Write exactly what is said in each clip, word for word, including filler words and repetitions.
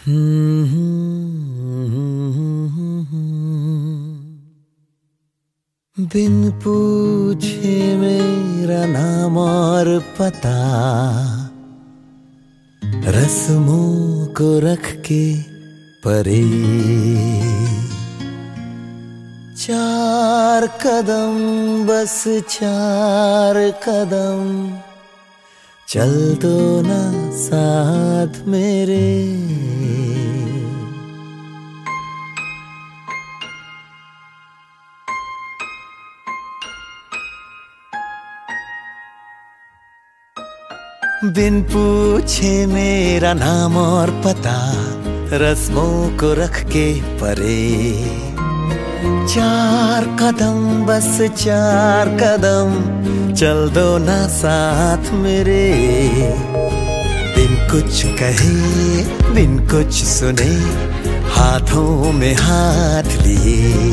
बिन पूछे मेरा नाम और पता, रस्मों को रख के परे, चार कदम बस चार कदम चल दो ना साथ मेरे। बिन पूछे मेरा नाम और पता, रस्मों को रख के परे, चार कदम बस चार कदम चल दो ना साथ मेरे। बिन कुछ कहे बिन कुछ सुने, हाथों में हाथ लिए,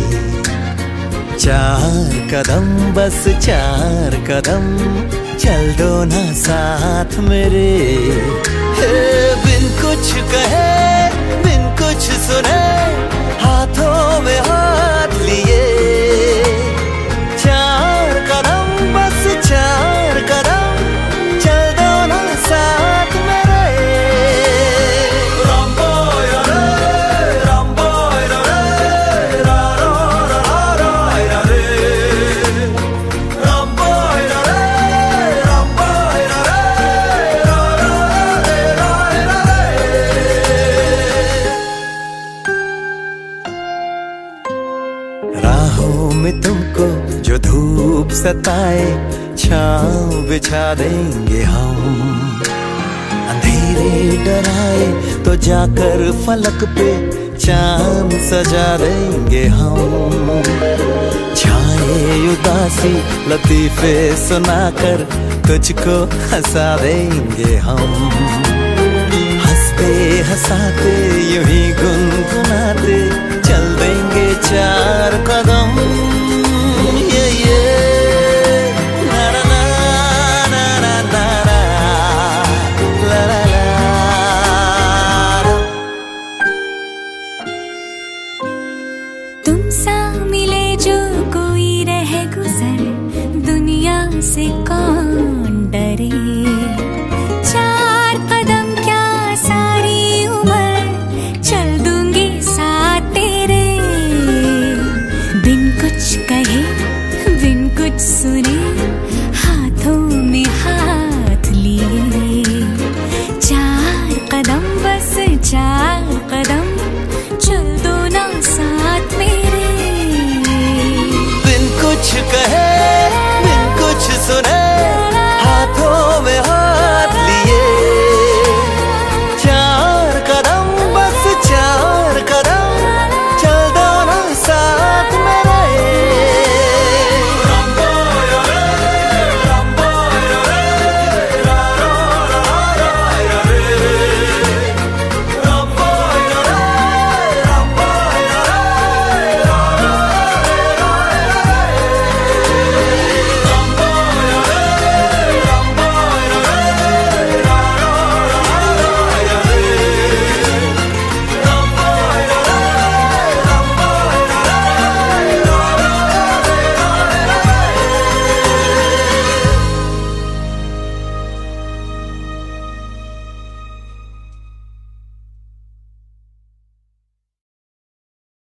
चार कदम बस चार कदम चल दो ना साथ मेरे। हे बिन कुछ कहे बिन कुछ सुने, हाथों में हाथ लिए, चार कदम बस चार कदम चल दो ना साथ मेरे। रामबो रे रामबो रे रा रा रा रा रा रे, रामबो रे रामबो रे रा रा रा रे। राहों में तुमको जो धूप सताए, छाँव बिछा देंगे हम। अंधेरे डराए तो जाकर फलक पे चांद सजा देंगे हम। छाए उदासी लतीफे सुनाकर तुझको हंसा देंगे हम। हंसते हंसाते यूं ही गुनगुना